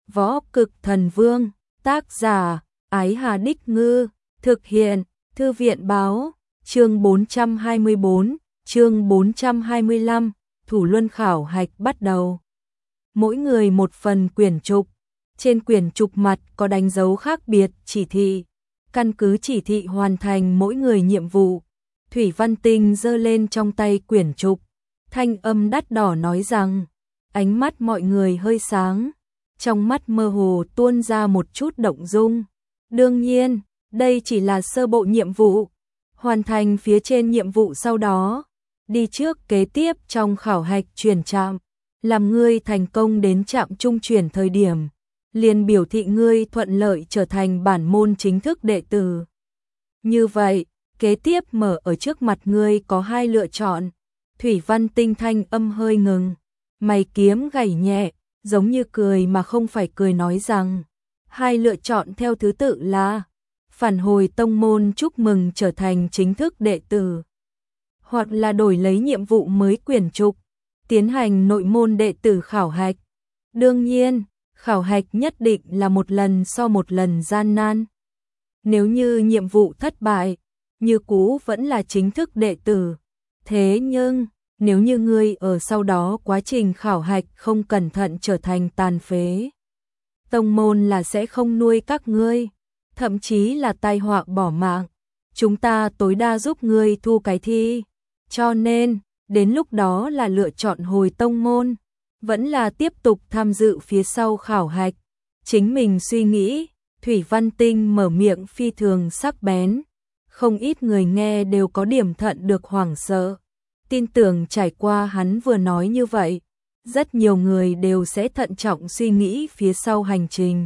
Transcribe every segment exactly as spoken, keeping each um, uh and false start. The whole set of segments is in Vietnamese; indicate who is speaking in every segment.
Speaker 1: Võ Cực Thần Vương, tác giả, Ái Hà Đích Ngư, thực hiện, Thư viện Báo, chương bốn trăm hai mươi bốn, chương bốn trăm hai mươi lăm, thủ luân khảo hạch bắt đầu. Mỗi người một phần quyển trục, trên quyển trục mặt có đánh dấu khác biệt chỉ thị, căn cứ chỉ thị hoàn thành mỗi người nhiệm vụ. Thủy Văn Tinh giơ lên trong tay quyển trục, thanh âm đắt đỏ nói rằng, ánh mắt mọi người hơi sáng, trong mắt mơ hồ tuôn ra một chút động dung. Đương nhiên, đây chỉ là sơ bộ nhiệm vụ, hoàn thành phía trên nhiệm vụ sau đó, đi trước kế tiếp trong khảo hạch chuyển trạm, làm ngươi thành công đến trạm trung chuyển thời điểm, liền biểu thị ngươi thuận lợi trở thành bản môn chính thức đệ tử. Như vậy, kế tiếp mở ở trước mặt ngươi có hai lựa chọn. Thủy Văn Tinh thanh âm hơi ngừng, mày kiếm gảy nhẹ, giống như cười mà không phải cười nói rằng, hai lựa chọn theo thứ tự là phản hồi tông môn chúc mừng trở thành chính thức đệ tử, hoặc là đổi lấy nhiệm vụ mới quyển trục, tiến hành nội môn đệ tử khảo hạch. Đương nhiên, khảo hạch nhất định là một lần so một lần gian nan. Nếu như nhiệm vụ thất bại, như cũ vẫn là chính thức đệ tử. Thế nhưng, nếu như ngươi ở sau đó quá trình khảo hạch không cẩn thận trở thành tàn phế, tông môn là sẽ không nuôi các ngươi, thậm chí là tai họa bỏ mạng. Chúng ta tối đa giúp ngươi thu cái thi. Cho nên, đến lúc đó là lựa chọn hồi tông môn, vẫn là tiếp tục tham dự phía sau khảo hạch. Chính mình suy nghĩ, Thủy Văn Tinh mở miệng phi thường sắc bén. Không ít người nghe đều có điểm thận được hoảng sợ. Tin tưởng trải qua hắn vừa nói như vậy, rất nhiều người đều sẽ thận trọng suy nghĩ phía sau hành trình.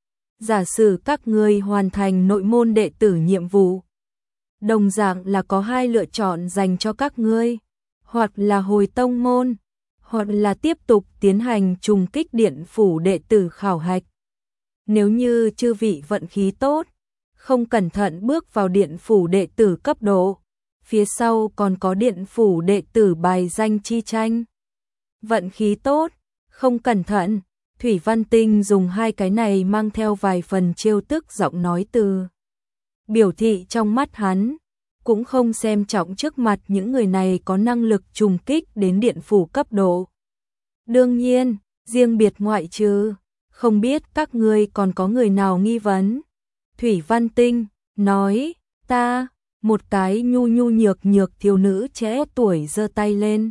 Speaker 1: Giả sử các ngươi hoàn thành nội môn đệ tử nhiệm vụ, đồng dạng là có hai lựa chọn dành cho các ngươi, hoặc là hồi tông môn, hoặc là tiếp tục tiến hành trùng kích điện phủ đệ tử khảo hạch. Nếu như chư vị vận khí tốt, không cẩn thận bước vào điện phủ đệ tử cấp độ, phía sau còn có điện phủ đệ tử bài danh chi tranh. Vận khí tốt, không cẩn thận, Thủy Văn Tinh dùng hai cái này mang theo vài phần trêu tức giọng nói từ. Biểu thị trong mắt hắn, cũng không xem trọng trước mặt những người này có năng lực trùng kích đến điện phủ cấp độ. Đương nhiên, riêng biệt ngoại trừ, không biết các ngươi còn có người nào nghi vấn. Thủy Văn Tinh nói, ta, một cái nhu nhu nhược nhược thiếu nữ trẻ tuổi giơ tay lên.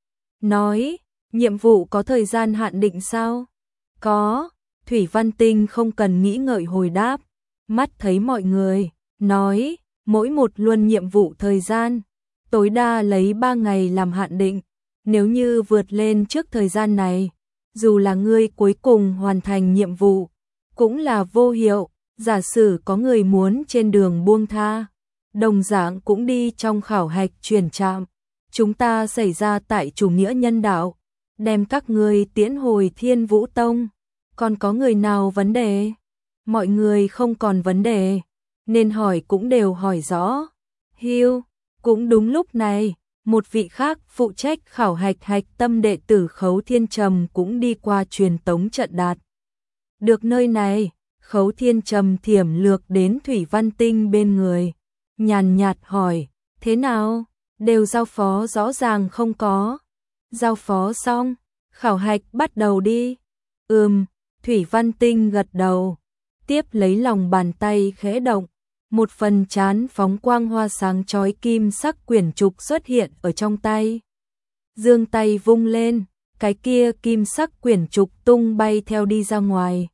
Speaker 1: Nói, nhiệm vụ có thời gian hạn định sao? Có, Thủy Văn Tinh không cần nghĩ ngợi hồi đáp, mắt thấy mọi người, nói, mỗi một luân nhiệm vụ thời gian, tối đa lấy ba ngày làm hạn định, nếu như vượt lên trước thời gian này, dù là ngươi cuối cùng hoàn thành nhiệm vụ, cũng là vô hiệu. Giả sử có người muốn trên đường buông tha, đồng dạng cũng đi trong khảo hạch chuyển trạm, chúng ta xảy ra tại chủ nghĩa nhân đạo, đem các ngươi tiễn hồi Thiên Vũ Tông. Còn có người nào vấn đề? Mọi người không còn vấn đề, nên hỏi cũng đều hỏi rõ. Hiu, cũng đúng lúc này, một vị khác phụ trách khảo hạch hạch tâm đệ tử Khấu Thiên Trầm cũng đi qua truyền tống trận đạt. Được nơi này, Khấu Thiên Trầm thiểm lược đến Thủy Văn Tinh bên người, nhàn nhạt hỏi, thế nào, đều giao phó rõ ràng không có? Giao phó xong, khảo hạch bắt đầu đi. Ừm, Thủy Văn Tinh gật đầu, tiếp lấy lòng bàn tay khẽ động, một phần chán phóng quang hoa sáng chói kim sắc quyển trục xuất hiện ở trong tay. Dương tay vung lên, cái kia kim sắc quyển trục tung bay theo đi ra ngoài,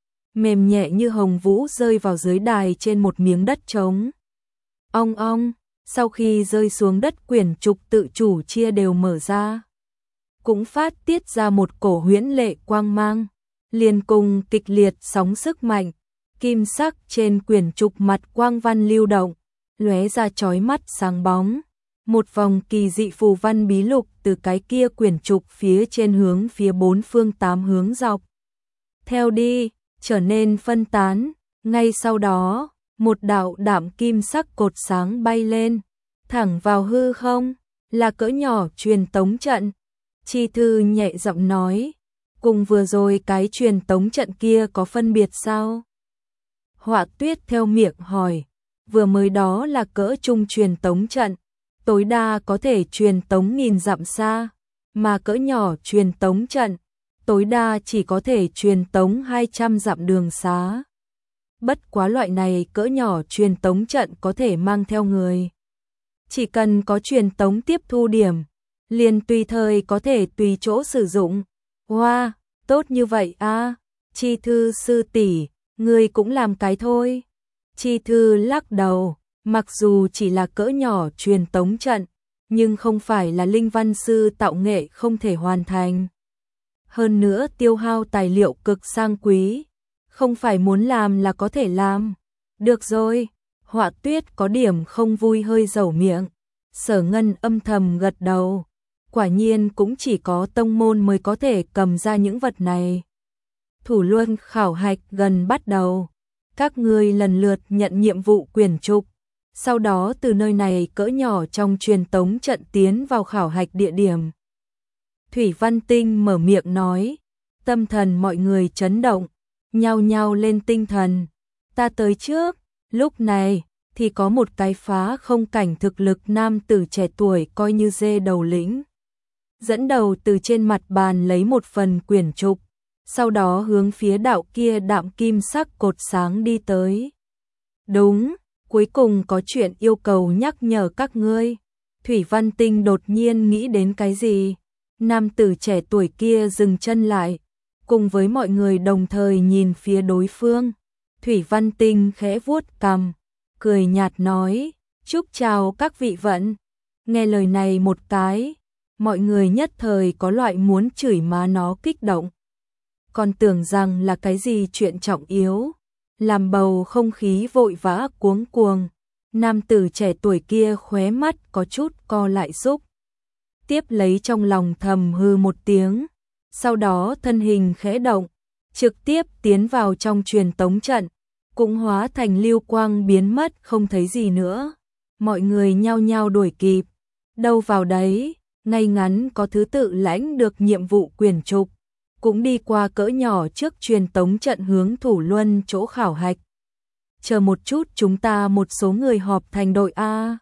Speaker 1: mềm nhẹ như hồng vũ rơi vào dưới đài trên một miếng đất trống. Ong ong, sau khi rơi xuống đất quyển trục tự chủ chia đều mở ra, cũng phát tiết ra một cổ huyễn lệ quang mang, liền cùng kịch liệt sóng sức mạnh, kim sắc trên quyển trục mặt quang văn lưu động, lóe ra chói mắt sáng bóng. Một vòng kỳ dị phù văn bí lục từ cái kia quyển trục phía trên hướng phía bốn phương tám hướng dọc theo đi, trở nên phân tán. Ngay sau đó, một đạo đạm kim sắc cột sáng bay lên, thẳng vào hư không, là cỡ nhỏ truyền tống trận. Chi thư nhẹ giọng nói, cùng vừa rồi cái truyền tống trận kia có phân biệt sao? Họa Tuyết theo miệng hỏi, vừa mới đó là cỡ trung truyền tống trận, tối đa có thể truyền tống nghìn dặm xa, mà cỡ nhỏ truyền tống trận, tối đa chỉ có thể truyền tống hai trăm dặm đường xá. Bất quá loại này cỡ nhỏ truyền tống trận có thể mang theo người. Chỉ cần có truyền tống tiếp thu điểm, liền tùy thời có thể tùy chỗ sử dụng. Wow, tốt như vậy à, Chi Thư sư tỷ, ngươi cũng làm cái thôi. Chi Thư lắc đầu, mặc dù chỉ là cỡ nhỏ truyền tống trận, nhưng không phải là linh văn sư tạo nghệ không thể hoàn thành. Hơn nữa tiêu hao tài liệu cực sang quý, không phải muốn làm là có thể làm. Được rồi, Họa Tuyết có điểm không vui hơi dẩu miệng. Sở Ngân âm thầm gật đầu, quả nhiên cũng chỉ có tông môn mới có thể cầm ra những vật này. Thủ luân khảo hạch gần bắt đầu, các ngươi lần lượt nhận nhiệm vụ quyển trục, sau đó từ nơi này cỡ nhỏ trong truyền tống trận tiến vào khảo hạch địa điểm. Thủy Văn Tinh mở miệng nói, tâm thần mọi người chấn động, nhao nhao lên tinh thần. Ta tới trước, lúc này thì có một cái phá không cảnh thực lực nam tử trẻ tuổi coi như dê đầu lĩnh. Dẫn đầu từ trên mặt bàn lấy một phần quyển trục, sau đó hướng phía đạo kia đạm kim sắc cột sáng đi tới. Đúng, cuối cùng có chuyện yêu cầu nhắc nhở các ngươi. Thủy Văn Tinh đột nhiên nghĩ đến cái gì? Nam tử trẻ tuổi kia dừng chân lại, cùng với mọi người đồng thời nhìn phía đối phương. Thủy Văn Tinh khẽ vuốt cằm, cười nhạt nói, chúc chào các vị vận. Nghe lời này một cái, mọi người nhất thời có loại muốn chửi má nó kích động. Còn tưởng rằng là cái gì chuyện trọng yếu, làm bầu không khí vội vã cuống cuồng. Nam tử trẻ tuổi kia khóe mắt có chút co lại xúc. Tiếp lấy trong lòng thầm hư một tiếng, sau đó thân hình khẽ động, trực tiếp tiến vào trong truyền tống trận, cũng hóa thành lưu quang biến mất không thấy gì nữa. Mọi người nhao nhao đuổi kịp, đâu vào đấy, ngay ngắn có thứ tự lãnh được nhiệm vụ quyển trục, cũng đi qua cỡ nhỏ trước truyền tống trận hướng Thủ Luân chỗ khảo hạch. Chờ một chút, chúng ta một số người họp thành đội A.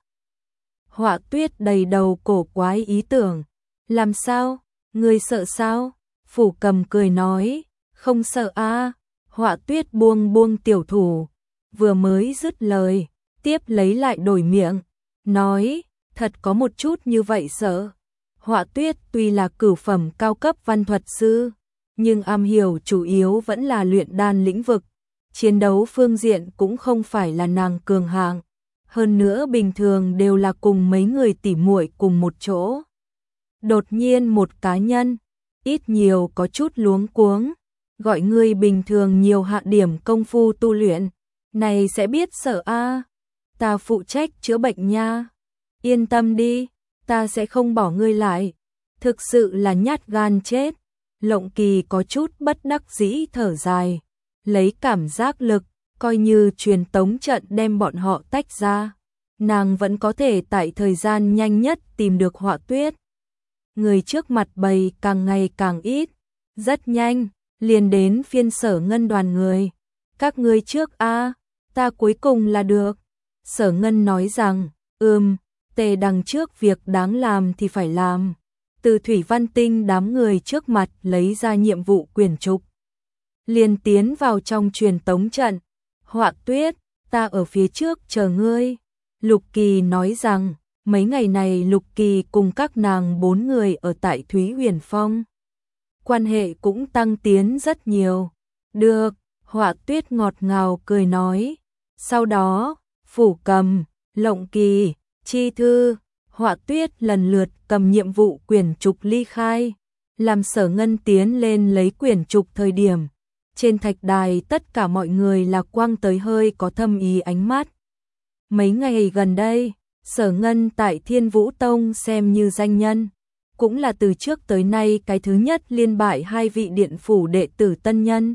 Speaker 1: Họa Tuyết đầy đầu cổ quái ý tưởng. Làm sao? Người sợ sao? Phủ Cầm cười nói, không sợ A. Họa Tuyết buông buông tiểu thủ, vừa mới dứt lời, tiếp lấy lại đổi miệng, nói, thật có một chút như vậy sợ. Họa Tuyết tuy là cửu phẩm cao cấp văn thuật sư, nhưng am hiểu chủ yếu vẫn là luyện đan lĩnh vực, chiến đấu phương diện cũng không phải là nàng cường hạng. Hơn nữa bình thường đều là cùng mấy người tỉ muội cùng một chỗ. Đột nhiên một cá nhân, ít nhiều có chút luống cuống, gọi người bình thường nhiều hạ điểm công phu tu luyện, này sẽ biết sợ a. Ta phụ trách chữa bệnh nha. Yên tâm đi, ta sẽ không bỏ ngươi lại. Thực sự là nhát gan chết. Lộng Kỳ có chút bất đắc dĩ thở dài, lấy cảm giác lực, coi như truyền tống trận đem bọn họ tách ra, nàng vẫn có thể tại thời gian nhanh nhất tìm được Họa Tuyết. Người trước mặt bầy càng ngày càng ít, rất nhanh, liền đến phiên Sở Ngân đoàn người. Các ngươi trước a, ta cuối cùng là được. Sở Ngân nói rằng, ừm, tề đằng trước việc đáng làm thì phải làm. Từ Thủy Văn Tinh đám người trước mặt lấy ra nhiệm vụ quyển trục, liền tiến vào trong truyền tống trận. Họa Tuyết, ta ở phía trước chờ ngươi. Lục Kỳ nói rằng, mấy ngày này Lục Kỳ cùng các nàng bốn người ở tại Thúy Huyền Phong, quan hệ cũng tăng tiến rất nhiều. Được, Họa Tuyết ngọt ngào cười nói. Sau đó, Phủ Cầm, Lộng Kỳ, Chi Thư, Họa Tuyết lần lượt cầm nhiệm vụ quyển trục ly khai, làm Sở Ngân tiến lên lấy quyển trục thời điểm. Trên thạch đài tất cả mọi người là quang tới hơi có thâm ý ánh mắt. Mấy ngày gần đây, Sở Ngân tại Thiên Vũ Tông xem như danh nhân, cũng là từ trước tới nay cái thứ nhất liên bại hai vị điện phủ đệ tử tân nhân.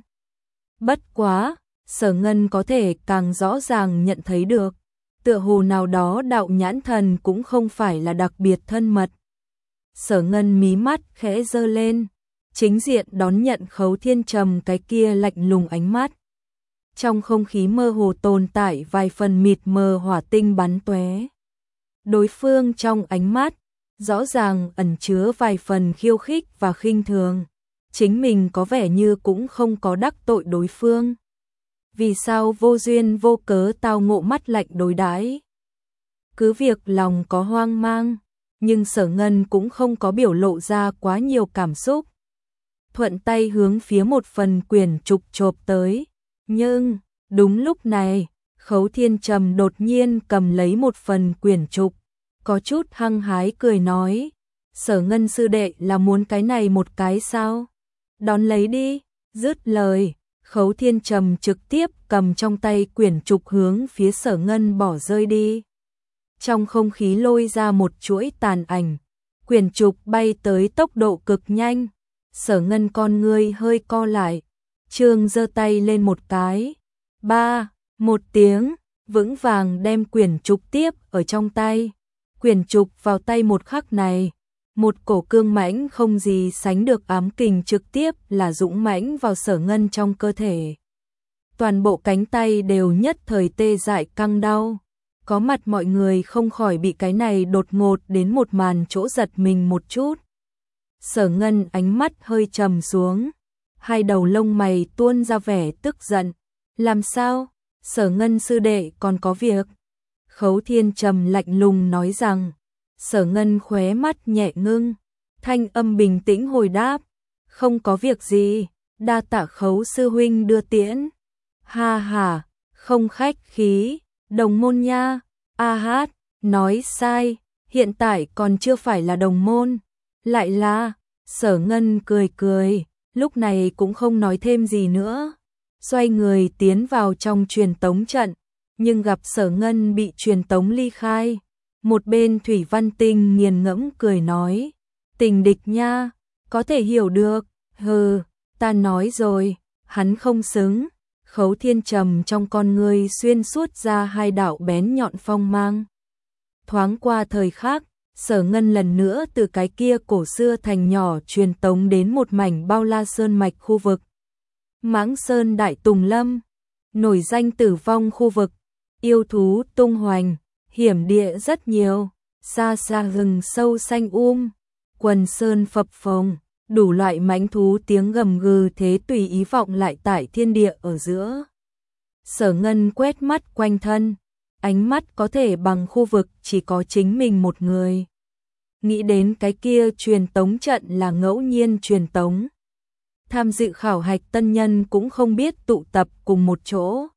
Speaker 1: Bất quá, Sở Ngân có thể càng rõ ràng nhận thấy được, tựa hồ nào đó đạo nhãn thần cũng không phải là đặc biệt thân mật. Sở Ngân mí mắt khẽ giơ lên, chính diện đón nhận Khấu Thiên Trầm cái kia lạnh lùng ánh mắt. Trong không khí mơ hồ tồn tại vài phần mịt mờ hỏa tinh bắn tóe. Đối phương trong ánh mắt, rõ ràng ẩn chứa vài phần khiêu khích và khinh thường. Chính mình có vẻ như cũng không có đắc tội đối phương. Vì sao vô duyên vô cớ tao ngộ mắt lạnh đối đãi? Cứ việc lòng có hoang mang, nhưng Sở Ngân cũng không có biểu lộ ra quá nhiều cảm xúc. Thuận tay hướng phía một phần quyển trục chộp tới. Nhưng, đúng lúc này, Khấu Thiên Trầm đột nhiên cầm lấy một phần quyển trục, có chút hăng hái cười nói, Sở Ngân sư đệ là muốn cái này một cái sao? Đón lấy đi, dứt lời, Khấu Thiên Trầm trực tiếp cầm trong tay quyển trục hướng phía Sở Ngân bỏ rơi đi. Trong không khí lôi ra một chuỗi tàn ảnh, quyển trục bay tới tốc độ cực nhanh, Sở Ngân con ngươi hơi co lại, Trương giơ tay lên một cái, ba, một tiếng, vững vàng đem quyển trục tiếp ở trong tay. Quyển trục vào tay một khắc này, một cổ cương mãnh không gì sánh được ám kình trực tiếp là dũng mãnh vào Sở Ngân trong cơ thể. Toàn bộ cánh tay đều nhất thời tê dại căng đau, có mặt mọi người không khỏi bị cái này đột ngột đến một màn chỗ giật mình một chút. Sở Ngân ánh mắt hơi trầm xuống, hai đầu lông mày tuôn ra vẻ tức giận. Làm sao? Sở Ngân sư đệ còn có việc. Khấu Thiên Trầm lạnh lùng nói rằng. Sở Ngân khóe mắt nhẹ ngưng, thanh âm bình tĩnh hồi đáp, không có việc gì, đa tạ Khấu sư huynh đưa tiễn. Ha ha, không khách khí, đồng môn nha. A hát, nói sai, hiện tại còn chưa phải là đồng môn, lại là. Sở Ngân cười cười, lúc này cũng không nói thêm gì nữa, xoay người tiến vào trong truyền tống trận, nhưng gặp Sở Ngân bị truyền tống ly khai. Một bên Thủy Văn Tinh nghiền ngẫm cười nói, tình địch nha, có thể hiểu được, hừ, ta nói rồi, hắn không xứng. Khấu Thiên Trầm trong con ngươi xuyên suốt ra hai đạo bén nhọn phong mang. Thoáng qua thời khắc, Sở Ngân lần nữa từ cái kia cổ xưa thành nhỏ truyền tống đến một mảnh bao la sơn mạch khu vực. Mãng Sơn Đại Tùng Lâm, nổi danh tử vong khu vực, yêu thú tung hoành, hiểm địa rất nhiều, xa xa rừng sâu xanh um, quần sơn phập phồng, đủ loại mãnh thú tiếng gầm gừ thế tùy ý vọng lại tại thiên địa ở giữa. Sở Ngân quét mắt quanh thân, ánh mắt có thể bằng khu vực chỉ có chính mình một người. Nghĩ đến cái kia truyền tống trận là ngẫu nhiên truyền tống. Tham dự khảo hạch tân nhân cũng không biết tụ tập cùng một chỗ.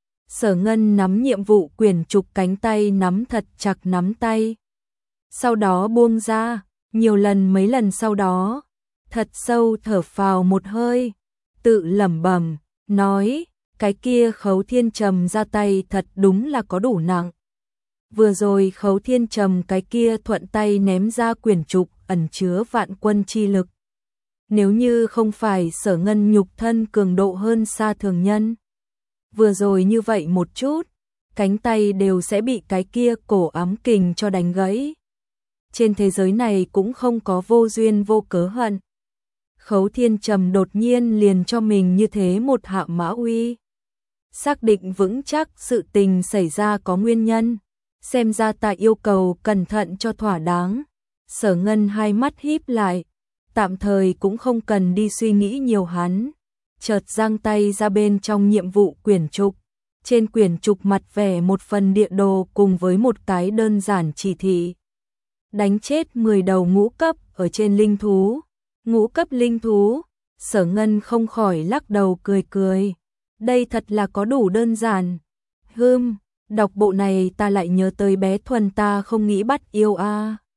Speaker 1: Sở Ngân nắm nhiệm vụ quyển trục cánh tay nắm thật chặt nắm tay. Sau đó buông ra, nhiều lần mấy lần sau đó, thật sâu thở phào một hơi, tự lẩm bẩm, nói, cái kia Khấu Thiên Trầm ra tay thật đúng là có đủ nặng. Vừa rồi Khấu Thiên Trầm cái kia thuận tay ném ra quyển trục ẩn chứa vạn quân chi lực. Nếu như không phải Sở Ngân nhục thân cường độ hơn xa thường nhân, vừa rồi như vậy một chút, cánh tay đều sẽ bị cái kia cổ ám kình cho đánh gãy. Trên thế giới này cũng không có vô duyên vô cớ hận. Khấu Thiên Trầm đột nhiên liền cho mình như thế một hạ mã uy. Xác định vững chắc sự tình xảy ra có nguyên nhân, xem ra ta yêu cầu cẩn thận cho thỏa đáng. Sở Ngân hai mắt híp lại, tạm thời cũng không cần đi suy nghĩ nhiều hắn. Chợt giang tay ra bên trong nhiệm vụ quyển trục. Trên quyển trục mặt vẽ một phần địa đồ cùng với một cái đơn giản chỉ thị. Đánh chết mười đầu ngũ cấp ở trên linh thú. Ngũ cấp linh thú, Sở Ngân không khỏi lắc đầu cười cười. Đây thật là có đủ đơn giản. Hừm, đọc bộ này ta lại nhớ tới bé Thuần ta không nghĩ bắt yêu a. À.